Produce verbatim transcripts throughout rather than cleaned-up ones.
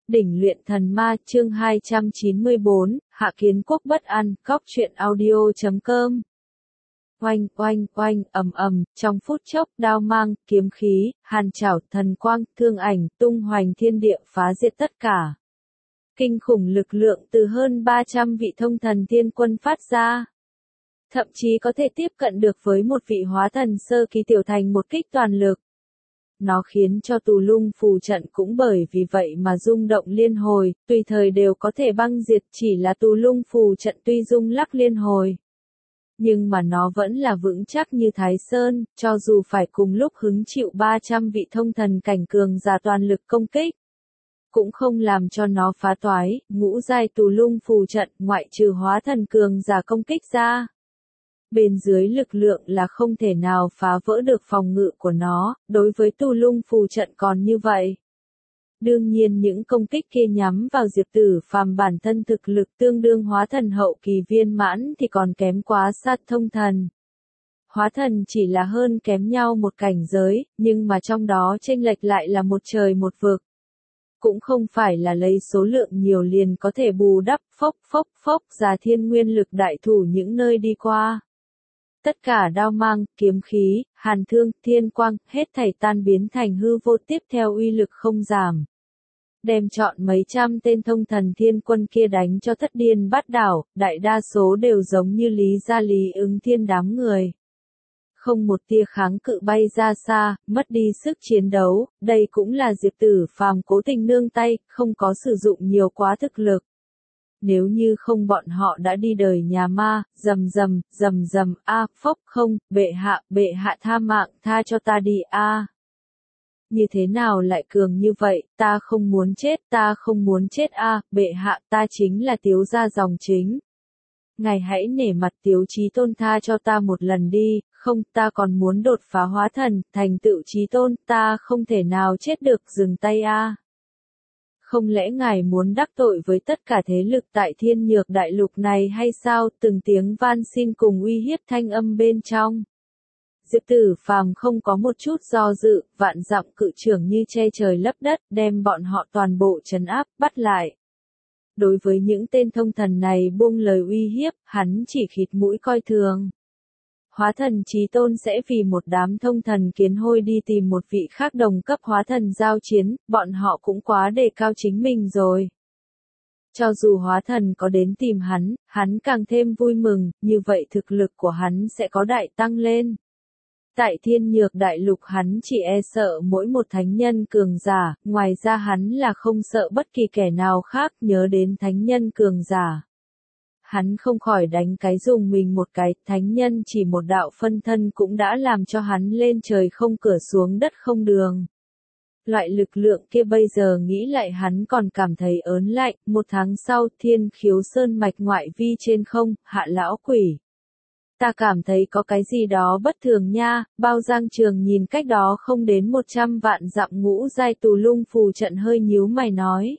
Đỉnh luyện thần ma chương hai trăm chín mươi bốn, Hạ Kiến Quốc bất an, góc truyện audio chấm com. Oanh, oanh, oanh, ầm ầm, trong phút chốc, đao mang, kiếm khí, hàn trảo, thần quang, thương ảnh, tung hoành thiên địa phá diệt tất cả. Kinh khủng lực lượng từ hơn ba trăm vị thông thần thiên quân phát ra. Thậm chí có thể tiếp cận được với một vị hóa thần sơ kỳ tiểu thành một kích toàn lực. Nó khiến cho tù lung phù trận cũng bởi vì vậy mà rung động liên hồi, tùy thời đều có thể băng diệt, chỉ là tù lung phù trận tuy rung lắc liên hồi. Nhưng mà nó vẫn là vững chắc như Thái Sơn, cho dù phải cùng lúc hứng chịu ba trăm vị thông thần cảnh cường giả toàn lực công kích. Cũng không làm cho nó phá toái, ngũ giai tù lung phù trận ngoại trừ hóa thần cường giả công kích ra. Bên dưới lực lượng là không thể nào phá vỡ được phòng ngự của nó, đối với tù lung phù trận còn như vậy. Đương nhiên những công kích kia nhắm vào Diệp Tử Phàm bản thân thực lực tương đương hóa thần hậu kỳ viên mãn thì còn kém quá xa thông thần. Hóa thần chỉ là hơn kém nhau một cảnh giới, nhưng mà trong đó chênh lệch lại là một trời một vực. Cũng không phải là lấy số lượng nhiều liền có thể bù đắp, phốc phốc phốc ra thiên nguyên lực đại thủ những nơi đi qua. Tất cả đao mang, kiếm khí, hàn thương, thiên quang, hết thảy tan biến thành hư vô, tiếp theo uy lực không giảm. Đem chọn mấy trăm tên thông thần thiên quân kia đánh cho thất điên bát đảo, đại đa số đều giống như Lý Gia Lý Ứng Thiên đám người. Không một tia kháng cự bay ra xa, mất đi sức chiến đấu, đây cũng là Diệp Tử Phàm cố tình nương tay, không có sử dụng nhiều quá thực lực. Nếu như không bọn họ đã đi đời nhà ma, rầm rầm, rầm rầm, a, phốc không, bệ hạ, bệ hạ tha mạng, tha cho ta đi a. Như thế nào lại cường như vậy, ta không muốn chết, ta không muốn chết a, bệ hạ, ta chính là Tiếu gia dòng chính. Ngài hãy nể mặt Tiếu Chí Tôn tha cho ta một lần đi, không, ta còn muốn đột phá hóa thần, thành tựu Chí Tôn, ta không thể nào chết được, dừng tay a. Không lẽ ngài muốn đắc tội với tất cả thế lực tại thiên nhược đại lục này hay sao? Từng tiếng van xin cùng uy hiếp thanh âm bên trong. Diệp Tử Phàm không có một chút do dự, vạn dặm cự trưởng như che trời lấp đất, đem bọn họ toàn bộ trấn áp, bắt lại. Đối với những tên thông thần này buông lời uy hiếp, hắn chỉ khịt mũi coi thường. Hóa thần Chí Tôn sẽ vì một đám thông thần kiến hôi đi tìm một vị khác đồng cấp hóa thần giao chiến, bọn họ cũng quá đề cao chính mình rồi. Cho dù hóa thần có đến tìm hắn, hắn càng thêm vui mừng, như vậy thực lực của hắn sẽ có đại tăng lên. Tại thiên nhược đại lục hắn chỉ e sợ mỗi một thánh nhân cường giả, ngoài ra hắn là không sợ bất kỳ kẻ nào khác, nhớ đến thánh nhân cường giả. Hắn không khỏi đánh cái dùng mình một cái, thánh nhân chỉ một đạo phân thân cũng đã làm cho hắn lên trời không cửa xuống đất không đường. Loại lực lượng kia bây giờ nghĩ lại hắn còn cảm thấy ớn lạnh, một tháng sau thiên khiếu sơn mạch ngoại vi trên không, Hạ lão quỷ. Ta cảm thấy có cái gì đó bất thường nha, Bao Giang Trường nhìn cách đó không đến một trăm vạn dặm ngũ giai tù lung phù trận hơi nhíu mày nói.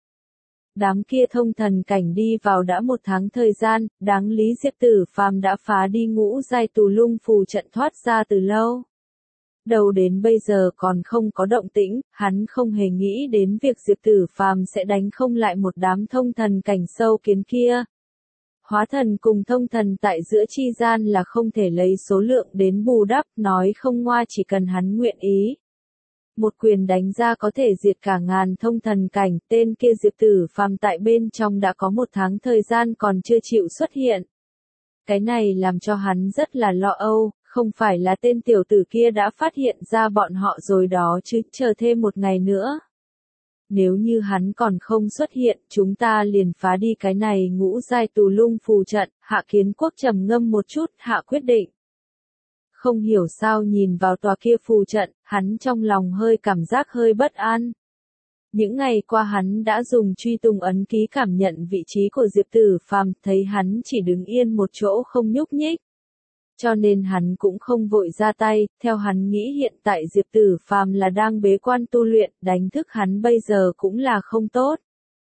Đám kia thông thần cảnh đi vào đã một tháng thời gian, đáng lý Diệp Tử Phàm đã phá đi ngũ giai tù lung phù trận thoát ra từ lâu. Đầu đến bây giờ còn không có động tĩnh, hắn không hề nghĩ đến việc Diệp Tử Phàm sẽ đánh không lại một đám thông thần cảnh sâu kiến kia. Hóa thần cùng thông thần tại giữa chi gian là không thể lấy số lượng đến bù đắp, nói không ngoa chỉ cần hắn nguyện ý. Một quyền đánh ra có thể diệt cả ngàn thông thần cảnh, tên kia Diệp Tử Phàm tại bên trong đã có một tháng thời gian còn chưa chịu xuất hiện. Cái này làm cho hắn rất là lo âu, không phải là tên tiểu tử kia đã phát hiện ra bọn họ rồi đó chứ, chờ thêm một ngày nữa. Nếu như hắn còn không xuất hiện, chúng ta liền phá đi cái này ngũ giai tù lung phù trận, Hạ Kiến Quốc trầm ngâm một chút, hạ quyết định. Không hiểu sao nhìn vào tòa kia phù trận, hắn trong lòng hơi cảm giác hơi bất an. Những ngày qua hắn đã dùng truy tung ấn ký cảm nhận vị trí của Diệp Tử Phàm, thấy hắn chỉ đứng yên một chỗ không nhúc nhích. Cho nên hắn cũng không vội ra tay, theo hắn nghĩ hiện tại Diệp Tử Phàm là đang bế quan tu luyện, đánh thức hắn bây giờ cũng là không tốt.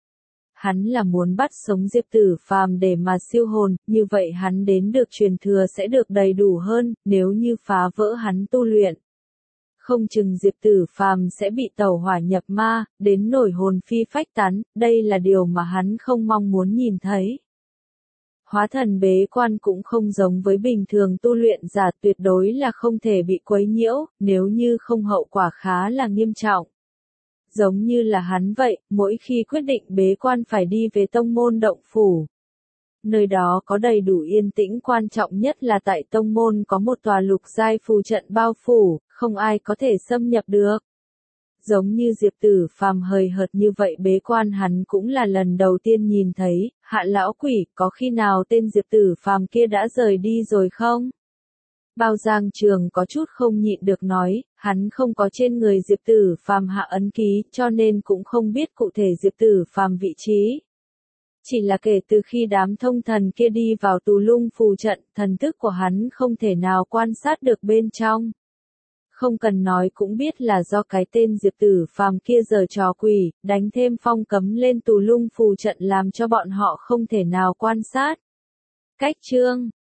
Hắn là muốn bắt sống Diệp Tử Phàm để mà siêu hồn, như vậy hắn đến được truyền thừa sẽ được đầy đủ hơn, nếu như phá vỡ hắn tu luyện. không chừng Diệp Tử Phàm sẽ bị tẩu hỏa nhập ma, đến nổi hồn phi phách tán, đây là điều mà hắn không mong muốn nhìn thấy. Hóa thần bế quan cũng không giống với bình thường tu luyện giả, tuyệt đối là không thể bị quấy nhiễu, nếu như không hậu quả khá là nghiêm trọng. Giống như là hắn vậy, mỗi khi quyết định bế quan phải đi về tông môn động phủ. Nơi đó có đầy đủ yên tĩnh, quan trọng nhất là tại tông môn có một tòa lục giai phù trận bao phủ, không ai có thể xâm nhập được. Giống như Diệp Tử Phàm hời hợt như vậy bế quan hắn cũng là lần đầu tiên nhìn thấy. Hạ lão quỷ, có khi nào tên Diệp Tử Phàm kia đã rời đi rồi không? Bao Giang Trường có chút không nhịn được nói, hắn không có trên người Diệp Tử Phàm hạ ấn ký, cho nên cũng không biết cụ thể Diệp Tử Phàm vị trí. Chỉ là kể từ khi đám thông thần kia đi vào tù lung phù trận, thần thức của hắn không thể nào quan sát được bên trong. Không cần nói cũng biết là do cái tên Diệp Tử Phàm kia giở trò quỷ, đánh thêm phong cấm lên tù lung phù trận làm cho bọn họ không thể nào quan sát. Cách chương